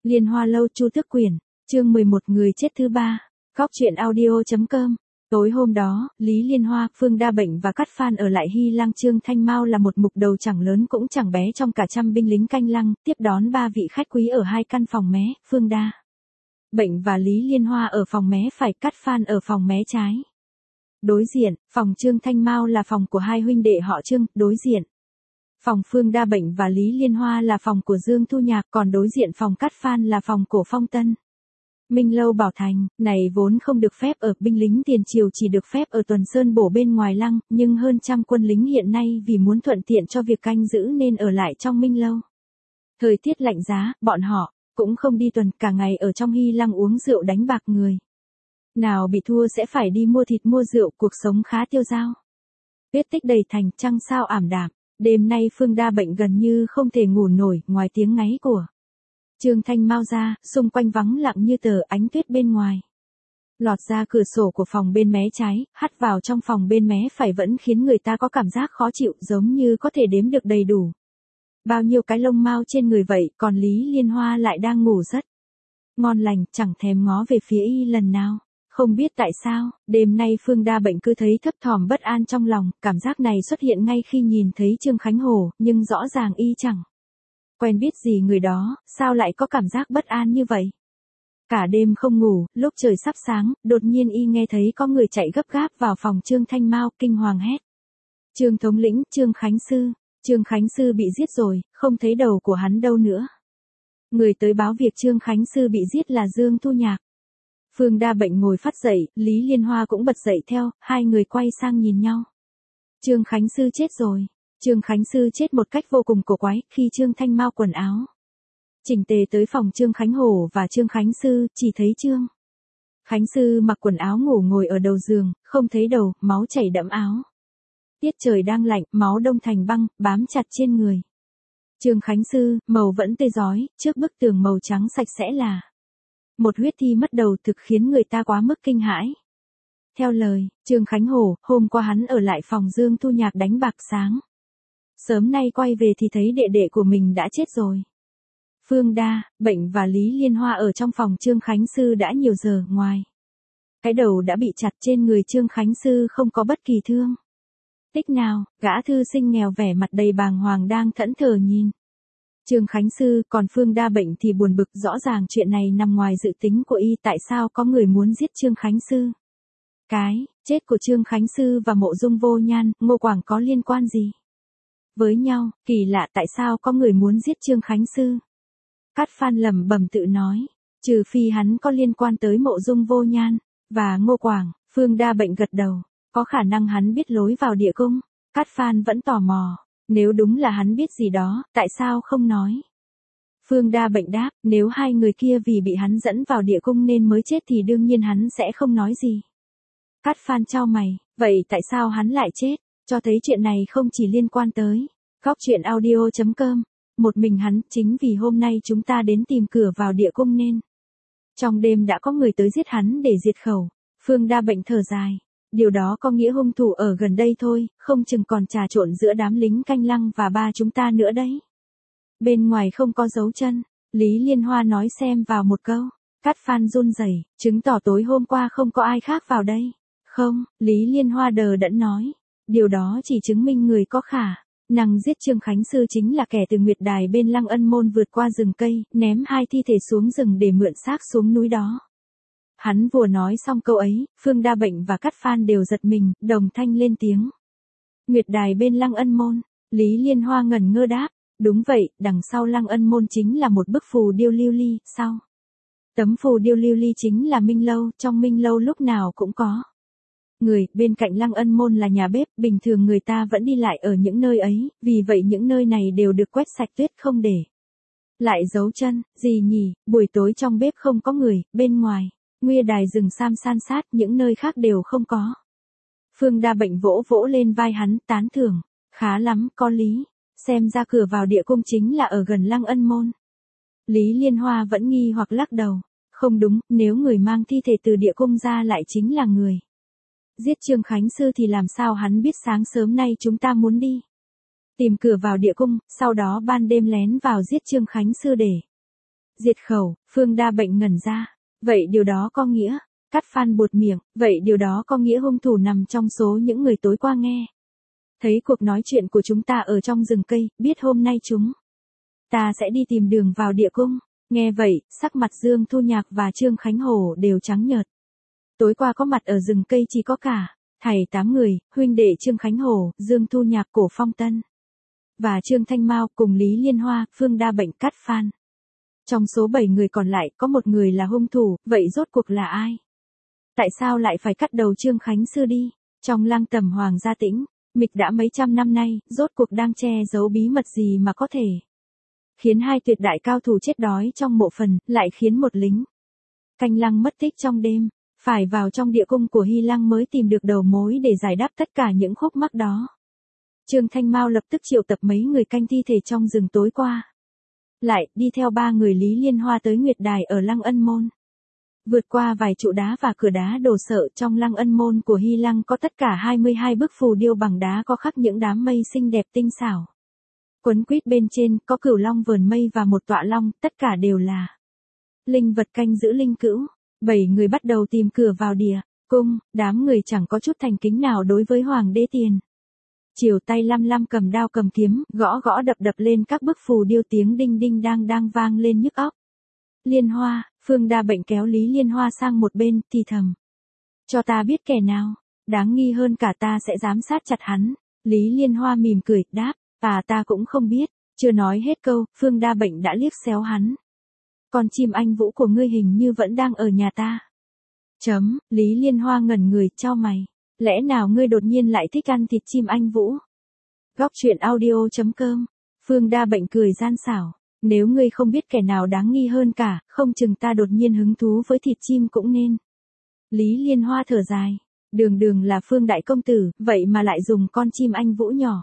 Liên Hoa lâu Chu Tước Quyển, chương 11 người chết thứ 3, Góc truyện audio.com. Tối hôm đó, Lý Liên Hoa, Phương Đa Bệnh và Cát Phan ở lại Hy Lăng. Trương Thanh Mao là một mục đầu chẳng lớn cũng chẳng bé trong cả trăm binh lính canh lăng, tiếp đón 3 vị khách quý ở 2 căn phòng mé. Phương Đa Bệnh và Lý Liên Hoa ở phòng mé phải, Cát Phan ở phòng mé trái. Đối diện, phòng Trương Thanh Mao là phòng của 2 huynh đệ họ Trương. Đối diện, phòng Phương Đa Bệnh và Lý Liên Hoa là phòng của Dương Thu Nhạc, còn đối diện phòng Cát Phan là phòng của Phong Tân. Minh Lâu Bảo Thành, này vốn không được phép ở, binh lính tiền triều chỉ được phép ở Tuần Sơn Bổ bên ngoài lăng, nhưng hơn trăm quân lính hiện nay vì muốn thuận tiện cho việc canh giữ nên ở lại trong Minh Lâu. Thời tiết lạnh giá, bọn họ cũng không đi tuần, cả ngày ở trong Hy Lăng uống rượu đánh bạc người. Nào bị thua sẽ phải đi mua thịt mua rượu, cuộc sống khá tiêu dao. Tuyết tích đầy thành, trăng sao ảm đạm. Đêm nay Phương Đa Bệnh gần như không thể ngủ nổi, ngoài tiếng ngáy của Trương Thanh Mao ra, xung quanh vắng lặng như tờ, ánh tuyết bên ngoài lọt ra cửa sổ của phòng bên mé trái, hắt vào trong phòng bên mé phải vẫn khiến người ta có cảm giác khó chịu, giống như có thể đếm được đầy đủ bao nhiêu cái lông mao trên người vậy, còn Lý Liên Hoa lại đang ngủ rất ngon lành, chẳng thèm ngó về phía y lần nào. Không biết tại sao, đêm nay Phương Đa Bệnh cứ thấy thấp thỏm bất an trong lòng, cảm giác này xuất hiện ngay khi nhìn thấy Trương Khánh Hồ, nhưng rõ ràng y chẳng quen biết gì người đó, sao lại có cảm giác bất an như vậy? Cả đêm không ngủ, lúc trời sắp sáng, đột nhiên y nghe thấy có người chạy gấp gáp vào phòng Trương Thanh Mao, kinh hoàng hét. Trương thống lĩnh, Trương Khánh Sư bị giết rồi, không thấy đầu của hắn đâu nữa. Người tới báo việc Trương Khánh Sư bị giết là Dương Thu Nhạc. Phương Đa Bệnh ngồi phắt dậy, Lý Liên Hoa cũng bật dậy theo, hai người quay sang nhìn nhau. Trương Khánh Sư chết rồi. Trương Khánh Sư chết một cách vô cùng cổ quái, khi Trương Thanh Mao quần áo chỉnh tề tới phòng Trương Khánh Hồ và Trương Khánh Sư, chỉ thấy Trương Khánh Sư mặc quần áo ngủ ngồi ở đầu giường, không thấy đầu, máu chảy đẫm áo. Tiết trời đang lạnh, máu đông thành băng, bám chặt trên người Trương Khánh Sư, màu vẫn tươi rói, trước bức tường màu trắng sạch sẽ là một huyết thi mất đầu, thực khiến người ta quá mức kinh hãi. Theo lời Trương Khánh Hồ, hôm qua hắn ở lại phòng Dương Thu Nhạc đánh bạc, sáng sớm nay quay về thì thấy đệ đệ của mình đã chết rồi. Phương Đa Bệnh và Lý Liên Hoa ở trong phòng Trương Khánh Sư đã nhiều giờ, ngoài cái đầu đã bị chặt, trên người Trương Khánh Sư không có bất kỳ thương tích nào. Gã thư sinh nghèo vẻ mặt đầy bàng hoàng đang thẫn thờ nhìn Trương Khánh Sư, còn Phương Đa Bệnh thì buồn bực, rõ ràng chuyện này nằm ngoài dự tính của y, tại sao có người muốn giết Trương Khánh Sư? Cái chết của Trương Khánh Sư và Mộ Dung Vô Nhan, Ngô Quảng có liên quan gì với nhau? Kỳ lạ, tại sao có người muốn giết Trương Khánh Sư? Cát Phan lẩm bẩm tự nói, trừ phi hắn có liên quan tới Mộ Dung Vô Nhan và Ngô Quảng. Phương Đa Bệnh gật đầu, có khả năng hắn biết lối vào địa cung. Cát Phan vẫn tò mò, nếu đúng là hắn biết gì đó, tại sao không nói? Phương Đa Bệnh đáp, nếu hai người kia vì bị hắn dẫn vào địa cung nên mới chết thì đương nhiên hắn sẽ không nói gì. Cát Phan chau mày, vậy tại sao hắn lại chết? Cho thấy chuyện này không chỉ liên quan tới Góc truyện audio.com. Một mình hắn, chính vì hôm nay chúng ta đến tìm cửa vào địa cung nên trong đêm đã có người tới giết hắn để diệt khẩu. Phương Đa Bệnh thở dài, điều đó có nghĩa hung thủ ở gần đây thôi, không chừng còn trà trộn giữa đám lính canh lăng và ba chúng ta nữa đấy. Bên ngoài không có dấu chân, Lý Liên Hoa nói xem vào một câu. Cát Phan run rẩy, chứng tỏ tối hôm qua không có ai khác vào đây. Không, Lý Liên Hoa đờ đẫn nói, điều đó chỉ chứng minh người có khả năng giết Trương Khánh Sư chính là kẻ từ Nguyệt Đài bên Lăng Ân Môn vượt qua rừng cây, ném 2 thi thể xuống rừng để mượn xác xuống núi đó. Hắn vừa nói xong câu ấy, Phương Đa Bệnh và Cát Phan đều giật mình, đồng thanh lên tiếng. Nguyệt Đài bên Lăng Ân Môn. Lý Liên Hoa ngẩn ngơ đáp, đúng vậy, đằng sau Lăng Ân Môn chính là một bức phù điêu lưu ly. Sau tấm phù điêu lưu ly chính là Minh Lâu, trong Minh Lâu lúc nào cũng có người, bên cạnh Lăng Ân Môn là nhà bếp, bình thường người ta vẫn đi lại ở những nơi ấy, vì vậy những nơi này đều được quét sạch tuyết không để lại dấu chân. Gì nhỉ, buổi tối trong bếp không có người, bên ngoài Nguy Đài rừng sam san sát, những nơi khác đều không có. Phương Đa Bệnh vỗ vỗ lên vai hắn, tán thưởng, khá lắm, có lý, xem ra cửa vào địa cung chính là ở gần Lăng Ân Môn. Lý Liên Hoa vẫn nghi hoặc lắc đầu, không đúng, nếu người mang thi thể từ địa cung ra lại chính là người giết Trương Khánh Sư thì làm sao hắn biết sáng sớm nay chúng ta muốn đi tìm cửa vào địa cung, sau đó ban đêm lén vào giết Trương Khánh Sư để Diệt khẩu, Phương Đa Bệnh ngẩn ra. Vậy điều đó có nghĩa, Cát Phan buột miệng, vậy điều đó có nghĩa hung thủ nằm trong số những người tối qua nghe thấy cuộc nói chuyện của chúng ta ở trong rừng cây, biết hôm nay chúng ta sẽ đi tìm đường vào địa cung. Nghe vậy, sắc mặt Dương Thu Nhạc và Trương Khánh Hổ đều trắng nhợt. Tối qua có mặt ở rừng cây chỉ có cả thảy 8 người, huynh đệ Trương Khánh Hổ, Dương Thu Nhạc, Cổ Phong Tân và Trương Thanh Mao cùng Lý Liên Hoa, Phương Đa Bệnh, Cát Phan. Trong số 7 người còn lại có một người là hung thủ, vậy rốt cuộc là ai? Tại sao lại phải cắt đầu Trương Khánh Sư đi? Trong lăng tầm Hoàng Gia Tĩnh, Mịch đã mấy trăm năm nay, rốt cuộc đang che giấu bí mật gì mà có thể khiến hai tuyệt đại cao thủ chết đói trong mộ phần, lại khiến một lính canh lăng mất tích trong đêm, phải vào trong địa cung của Hy Lăng mới tìm được đầu mối để giải đáp tất cả những khúc mắc đó. Trương Thanh Mao lập tức triệu tập mấy người canh thi thể trong rừng tối qua. Lại, đi theo 3 người Lý Liên Hoa tới Nguyệt Đài ở Lăng Ân Môn. Vượt qua vài trụ đá và cửa đá đồ sộ trong Lăng Ân Môn của Hy Lăng có tất cả 22 bức phù điêu bằng đá có khắc những đám mây xinh đẹp tinh xảo. Quấn quýt bên trên có cửu long vờn mây và một tọa long, tất cả đều là linh vật canh giữ linh cữu. 7 người bắt đầu tìm cửa vào địa cung, đám người chẳng có chút thành kính nào đối với Hoàng đế Tiền. Chiều tay lăm lăm cầm đao cầm kiếm, gõ gõ đập đập lên các bức phù điêu, tiếng đinh đinh đang vang lên nhức óc. Liên Hoa, Phương Đa Bệnh kéo Lý Liên Hoa sang một bên, thì thầm. Cho ta biết kẻ nào, đáng nghi hơn cả ta sẽ giám sát chặt hắn. Lý Liên Hoa mỉm cười, đáp, ta cũng không biết. Chưa nói hết câu, Phương Đa Bệnh đã liếc xéo hắn. Con chim anh vũ của ngươi hình như vẫn đang ở nhà ta. Lý Liên Hoa ngẩn người, chau mày. Lẽ nào ngươi đột nhiên lại thích ăn thịt chim anh vũ? Góc truyện audio.com. Phương Đa Bệnh cười gian xảo. Nếu ngươi không biết kẻ nào đáng nghi hơn cả, không chừng ta đột nhiên hứng thú với thịt chim cũng nên. Lý Liên Hoa thở dài. Đường là Phương đại công tử, vậy mà lại dùng con chim anh vũ nhỏ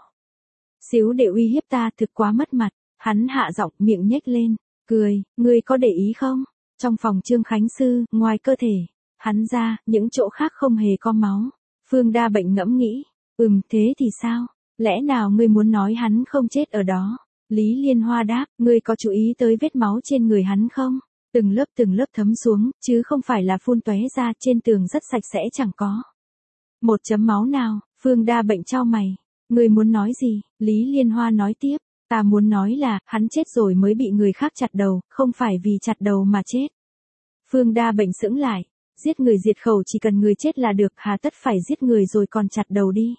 xíu để uy hiếp ta, thực quá mất mặt. Hắn hạ giọng, miệng nhếch lên, cười, ngươi có để ý không? Trong phòng Trương Khánh Sư, ngoài cơ thể hắn ra, những chỗ khác không hề có máu. Phương Đa Bệnh ngẫm nghĩ, thế thì sao? Lẽ nào ngươi muốn nói hắn không chết ở đó? Lý Liên Hoa đáp, ngươi có chú ý tới vết máu trên người hắn không? Từng lớp thấm xuống, chứ không phải là phun tóe ra, trên tường rất sạch sẽ, chẳng có một chấm máu nào. Phương Đa Bệnh chau mày. Ngươi muốn nói gì? Lý Liên Hoa nói tiếp, ta muốn nói là, hắn chết rồi mới bị người khác chặt đầu, không phải vì chặt đầu mà chết. Phương Đa Bệnh sững lại. Giết người diệt khẩu chỉ cần người chết là được, hà tất phải giết người rồi còn chặt đầu đi.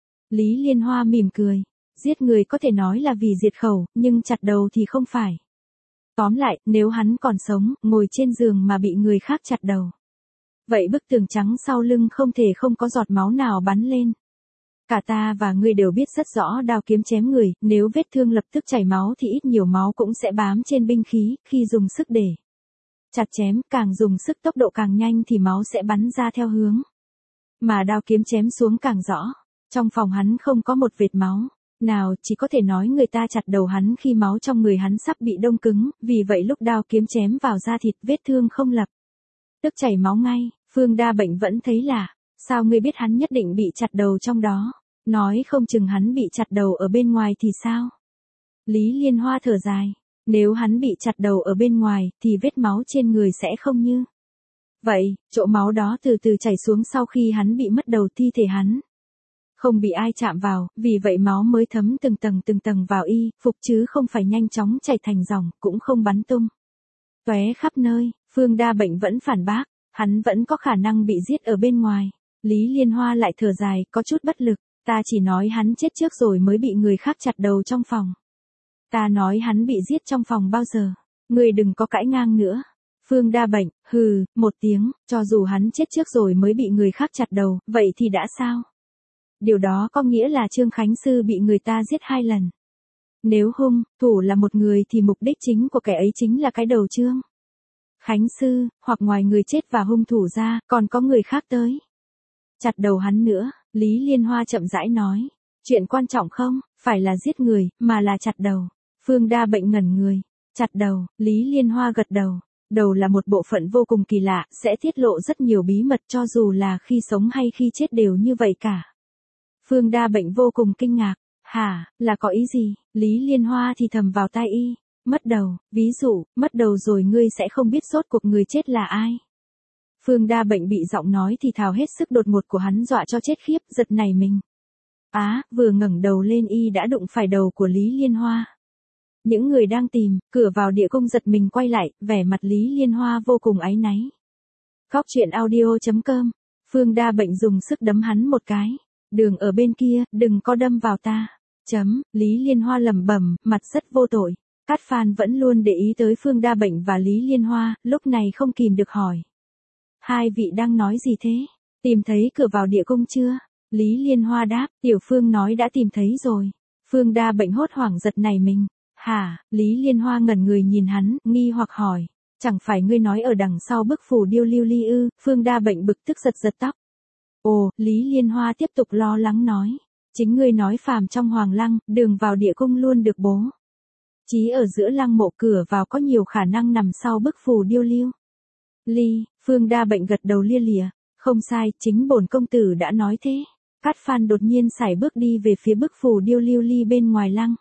Lý Liên Hoa mỉm cười. Giết người có thể nói là vì diệt khẩu, nhưng chặt đầu thì không phải. Tóm lại, nếu hắn còn sống, ngồi trên giường mà bị người khác chặt đầu, vậy bức tường trắng sau lưng không thể không có giọt máu nào bắn lên. Cả ta và ngươi đều biết rất rõ đao kiếm chém người, nếu vết thương lập tức chảy máu thì ít nhiều máu cũng sẽ bám trên binh khí, khi dùng sức để chặt chém, càng dùng sức tốc độ càng nhanh thì máu sẽ bắn ra theo hướng mà đao kiếm chém xuống càng rõ. Trong phòng hắn không có một vệt máu nào, chỉ có thể nói người ta chặt đầu hắn khi máu trong người hắn sắp bị đông cứng, vì vậy lúc đao kiếm chém vào da thịt, vết thương không lập tức chảy máu ngay. Phương Đa Bệnh vẫn thấy lạ, sao ngươi biết hắn nhất định bị chặt đầu trong đó? Nói không chừng hắn bị chặt đầu ở bên ngoài thì sao? Lý Liên Hoa thở dài, nếu hắn bị chặt đầu ở bên ngoài thì vết máu trên người sẽ không như vậy, chỗ máu đó từ từ chảy xuống sau khi hắn bị mất đầu, thi thể hắn không bị ai chạm vào, vì vậy máu mới thấm từng tầng vào y phục chứ không phải nhanh chóng chảy thành dòng, cũng không bắn tung tóe khắp nơi. Phương Đa Bệnh vẫn phản bác, hắn vẫn có khả năng bị giết ở bên ngoài. Lý Liên Hoa lại thở dài, có chút bất lực, ta chỉ nói hắn chết trước rồi mới bị người khác chặt đầu trong phòng. Ta nói hắn bị giết trong phòng bao giờ? Ngươi đừng có cãi ngang nữa. Phương Đa Bệnh, hừ, một tiếng, cho dù hắn chết trước rồi mới bị người khác chặt đầu, vậy thì đã sao? Điều đó có nghĩa là Trương Khánh Sư bị người ta giết 2 lần. Nếu hung thủ là một người thì mục đích chính của kẻ ấy chính là cái đầu Trương Khánh Sư, hoặc ngoài người chết và hung thủ ra, còn có người khác tới chặt đầu hắn nữa. Lý Liên Hoa chậm rãi nói, chuyện quan trọng không phải là giết người, mà là chặt đầu. Phương Đa Bệnh ngẩn người. Chặt đầu, Lý Liên Hoa gật đầu. Đầu là một bộ phận vô cùng kỳ lạ, sẽ tiết lộ rất nhiều bí mật cho dù là khi sống hay khi chết đều như vậy cả. Phương Đa Bệnh vô cùng kinh ngạc. Hả, là có ý gì? Lý Liên Hoa thì thầm vào tai y. Mất đầu, ví dụ, mất đầu rồi ngươi sẽ không biết rốt cuộc người chết là ai. Phương Đa Bệnh bị giọng nói thì thào hết sức đột ngột của hắn dọa cho chết khiếp, giật nảy mình. Vừa ngẩng đầu lên y đã đụng phải đầu của Lý Liên Hoa. Những người đang tìm, cửa vào địa cung giật mình quay lại, vẻ mặt Lý Liên Hoa vô cùng áy náy. Góc truyện audio.com, Phương Đa Bệnh dùng sức đấm hắn một cái. Đường ở bên kia, đừng có đâm vào ta. Lý Liên Hoa lẩm bẩm, mặt rất vô tội. Cát Phan vẫn luôn để ý tới Phương Đa Bệnh và Lý Liên Hoa, lúc này không kìm được hỏi. Hai vị đang nói gì thế? Tìm thấy cửa vào địa cung chưa? Lý Liên Hoa đáp, Tiểu Phương nói đã tìm thấy rồi. Phương Đa Bệnh hốt hoảng giật nảy mình. Hả? Lý Liên Hoa ngẩn người nhìn hắn, nghi hoặc hỏi. Chẳng phải ngươi nói ở đằng sau bức phù điêu lưu ly ư? Phương Đa Bệnh bực tức giật giật tóc. Ồ, Lý Liên Hoa tiếp tục lo lắng nói. Chính ngươi nói phàm trong hoàng lăng, đường vào địa cung luôn được bố. Chí ở giữa lăng mộ cửa vào có nhiều khả năng nằm sau bức phù điêu lưu ly. Phương Đa Bệnh gật đầu lia lịa. Không sai, chính bổn công tử đã nói thế. Cát Phan đột nhiên sải bước đi về phía bức phù điêu lưu ly bên ngoài lăng.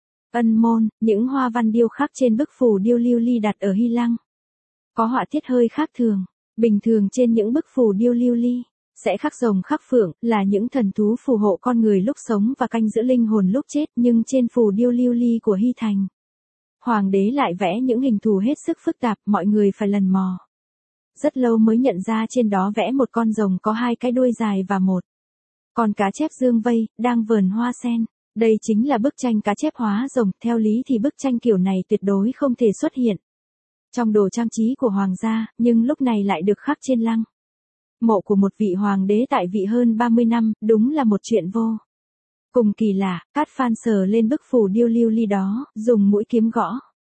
Ân môn, những hoa văn điêu khắc trên bức phù điêu lưu ly đặt ở Hy Lăng. Có họa tiết hơi khác thường. Bình thường trên những bức phù điêu lưu ly sẽ khắc rồng khắc phượng, là những thần thú phù hộ con người lúc sống và canh giữ linh hồn lúc chết, nhưng trên phù điêu lưu ly của Hy Thành, hoàng đế lại vẽ những hình thù hết sức phức tạp, mọi người phải lần mò rất lâu mới nhận ra trên đó vẽ một con rồng có hai cái đuôi dài và một con cá chép dương vây, đang vờn hoa sen. Đây chính là bức tranh cá chép hóa rồng, theo lý thì bức tranh kiểu này tuyệt đối không thể xuất hiện trong đồ trang trí của hoàng gia, nhưng lúc này lại được khắc trên lăng mộ của một vị hoàng đế tại vị hơn 30 năm, đúng là một chuyện vô cùng kỳ lạ. Cát Phan sờ lên bức phù điêu lưu ly đó, dùng mũi kiếm gõ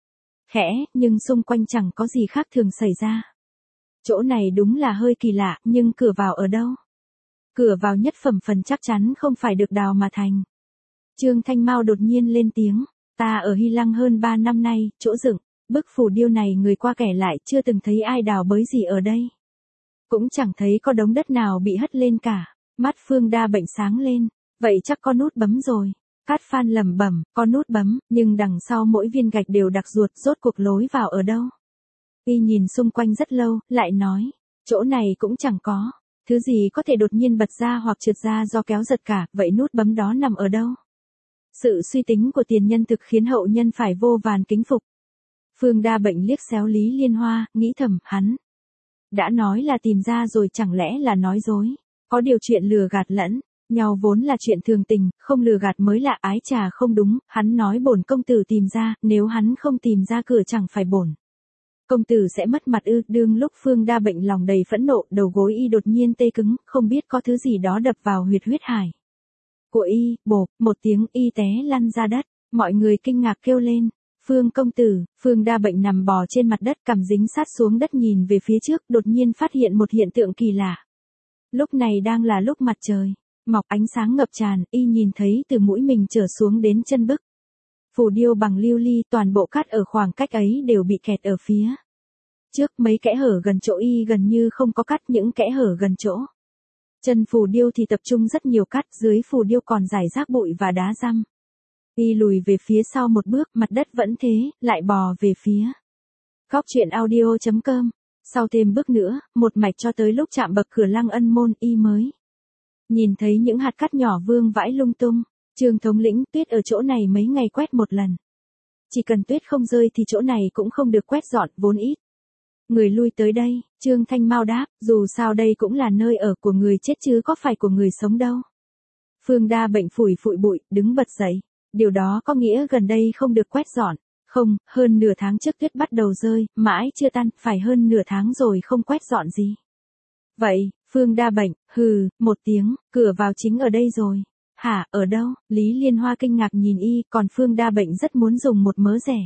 khẽ, nhưng xung quanh chẳng có gì khác thường xảy ra. Chỗ này đúng là hơi kỳ lạ, nhưng cửa vào ở đâu? Cửa vào nhất phẩm phần chắc chắn không phải được đào mà thành. Trương Thanh Mao đột nhiên lên tiếng, ta ở Hy Lăng hơn 3 năm nay, chỗ dựng bức phù điêu này người qua kẻ lại chưa từng thấy ai đào bới gì ở đây. Cũng chẳng thấy có đống đất nào bị hất lên cả. Mắt Phương Đa Bệnh sáng lên, vậy chắc có nút bấm rồi. Cát Phan lẩm bẩm, có nút bấm, nhưng đằng sau mỗi viên gạch đều đặc ruột, rốt cuộc lối vào ở đâu? Y nhìn xung quanh rất lâu, lại nói, chỗ này cũng chẳng có thứ gì có thể đột nhiên bật ra hoặc trượt ra do kéo giật cả, vậy nút bấm đó nằm ở đâu? Sự suy tính của tiền nhân thực khiến hậu nhân phải vô vàn kính phục. Phương Đa Bệnh liếc xéo Lý Liên Hoa, nghĩ thầm, hắn đã nói là tìm ra rồi, chẳng lẽ là nói dối? Có điều chuyện lừa gạt lẫn nhau vốn là chuyện thường tình, không lừa gạt mới là ái trà không đúng. Hắn nói bổn công tử tìm ra, nếu hắn không tìm ra cửa chẳng phải bổn công tử sẽ mất mặt ư? Đương lúc Phương Đa Bệnh lòng đầy phẫn nộ, đầu gối y đột nhiên tê cứng, không biết có thứ gì đó đập vào huyết hải của y, bộp, một tiếng y té lăn ra đất. Mọi người kinh ngạc kêu lên, Phương công tử. Phương Đa Bệnh nằm bò trên mặt đất, cằm dính sát xuống đất nhìn về phía trước, đột nhiên phát hiện một hiện tượng kỳ lạ. Lúc này đang là lúc mặt trời mọc, ánh sáng ngập tràn, y nhìn thấy từ mũi mình trở xuống đến chân bức phù điêu bằng lưu ly, toàn bộ cát ở khoảng cách ấy đều bị kẹt ở phía trước, mấy kẽ hở gần chỗ y gần như không có cát, những kẽ hở gần chỗ chân phù điêu thì tập trung rất nhiều cát, dưới phù điêu còn rải rác bụi và đá răm. Y lùi về phía sau một bước, mặt đất vẫn thế, lại bò về phía góc truyện audio.com. Sau thêm bước nữa, một mạch cho tới lúc chạm bậc cửa lăng ân môn, y mới nhìn thấy những hạt cát nhỏ vương vãi lung tung. Trương thống lĩnh, tuyết ở chỗ này mấy ngày quét một lần. Chỉ cần tuyết không rơi thì chỗ này cũng không được quét dọn, vốn ít người lui tới đây. Trương Thanh Mao đáp, dù sao đây cũng là nơi ở của người chết chứ có phải của người sống đâu. Phương Đa Bệnh phủi phụi bụi, đứng bật dậy. Điều đó có nghĩa gần đây không được quét dọn. Không, hơn nửa tháng trước tuyết bắt đầu rơi, mãi chưa tan, phải hơn nửa tháng rồi không quét dọn gì. Vậy, Phương Đa Bệnh, hừ, một tiếng, cửa vào chính ở đây rồi. Hả, ở đâu? Lý Liên Hoa kinh ngạc nhìn y, còn Phương Đa Bệnh rất muốn dùng một mớ rẻ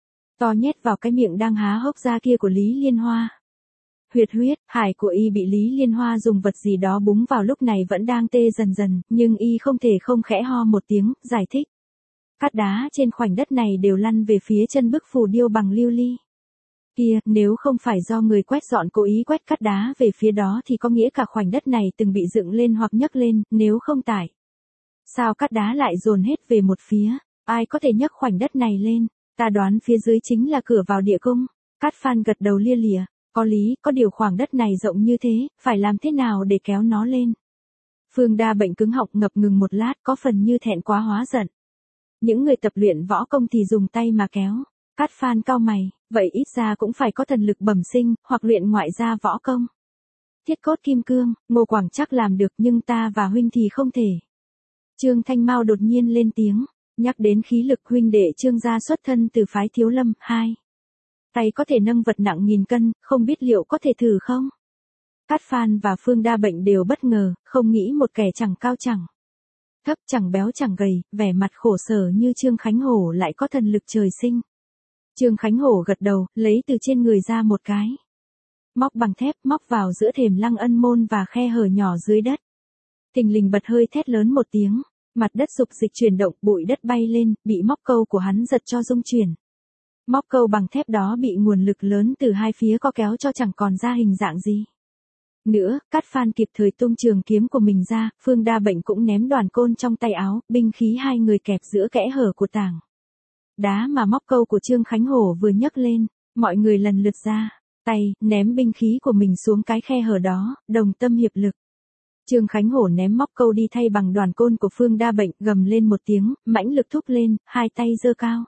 to nhét vào cái miệng đang há hốc ra kia của Lý Liên Hoa. Huyết hải của y bị Lý Liên Hoa dùng vật gì đó búng vào, lúc này vẫn đang tê dần dần, nhưng y không thể không khẽ ho một tiếng, giải thích. Cát đá trên khoảnh đất này đều lăn về phía chân bức phù điêu bằng lưu ly kia, nếu không phải do người quét dọn cố ý quét cát đá về phía đó thì có nghĩa cả khoảnh đất này từng bị dựng lên hoặc nhấc lên, nếu không sao cát đá lại dồn hết về một phía, ai có thể nhấc khoảnh đất này lên? Ta đoán phía dưới chính là cửa vào địa cung. Cát Phan gật đầu lia lịa, có lý, có điều khoảng đất này rộng như thế, phải làm thế nào để kéo nó lên? Phương Đa Bệnh cứng họng ngập ngừng một lát, có phần như thẹn quá hóa giận. Những người tập luyện võ công thì dùng tay mà kéo. Cát Phan cau mày, vậy ít ra cũng phải có thần lực bẩm sinh, hoặc luyện ngoại gia võ công. Thiết cốt kim cương, Ngô Quảng chắc làm được nhưng ta và huynh thì không thể. Trương Thanh Mao đột nhiên lên tiếng, nhắc đến khí lực huynh đệ Trương gia xuất thân từ phái Thiếu Lâm, 2. Tay có thể nâng vật nặng 1000 cân, không biết liệu có thể thử không? Cát Phan và Phương Đa Bệnh đều bất ngờ, không nghĩ một kẻ chẳng cao chẳng thấp, chẳng béo chẳng gầy, vẻ mặt khổ sở như Trương Khánh Hổ lại có thần lực trời sinh. Trương Khánh Hổ gật đầu, lấy từ trên người ra một cái móc bằng thép, móc vào giữa thềm Lăng Ân môn và khe hở nhỏ dưới đất. Thình lình bật hơi thét lớn một tiếng, mặt đất sục dịch chuyển động, bụi đất bay lên, bị móc câu của hắn giật cho rung chuyển. Móc câu bằng thép đó bị nguồn lực lớn từ hai phía co kéo cho chẳng còn ra hình dạng gì nữa. Cát Phan kịp thời tung trường kiếm của mình ra, Phương Đa Bệnh cũng ném đoàn côn trong tay áo, binh khí hai người kẹp giữa kẽ hở của tảng đá mà móc câu của Trương Khánh Hổ vừa nhấc lên. Mọi người lần lượt ra tay, ném binh khí của mình xuống cái khe hở đó, đồng tâm hiệp lực. Trương Khánh Hổ ném móc câu đi thay bằng đoàn côn của Phương Đa Bệnh, gầm lên một tiếng, mãnh lực thúc lên, hai tay giơ cao.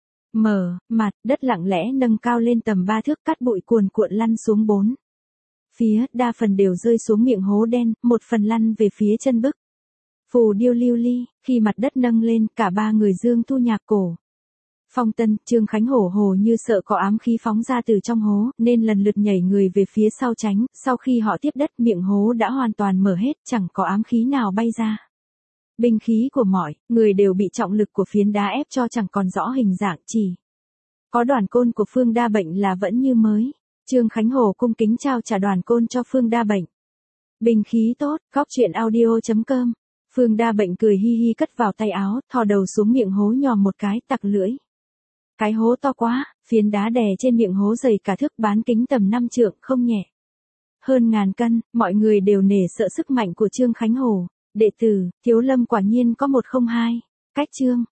Mặt đất lặng lẽ nâng cao lên tầm 3 thước, cát bụi cuồn cuộn lăn xuống 4 phía, đa phần đều rơi xuống miệng hố đen, một phần lăn về phía chân bức. Phù điêu lưu ly, khi mặt đất nâng lên, cả ba người Dương Thu Nhạc Cổ Phong Tân, Trương Khánh Hổ hồ như sợ có ám khí phóng ra từ trong hố, nên lần lượt nhảy người về phía sau tránh, sau khi họ tiếp đất, miệng hố đã hoàn toàn mở hết, chẳng có ám khí nào bay ra. Binh khí của mọi người đều bị trọng lực của phiến đá ép cho chẳng còn rõ hình dạng, chỉ có đoàn côn của Phương Đa Bệnh là vẫn như mới. Trương Khánh Hổ cung kính trao trả đoàn côn cho Phương Đa Bệnh. Binh khí tốt, góc truyện audio.com. Phương Đa Bệnh cười hi hi cất vào tay áo, thò đầu xuống miệng hố nhòm một cái, tặc lưỡi. Cái hố to quá, phiến đá đè trên miệng hố dày cả thước, bán kính tầm 5 trượng, không nhẹ. Hơn 1000 cân, mọi người đều nể sợ sức mạnh của Trương Khánh Hổ. Đệ tử, Thiếu Lâm quả nhiên có 102. Cách chương.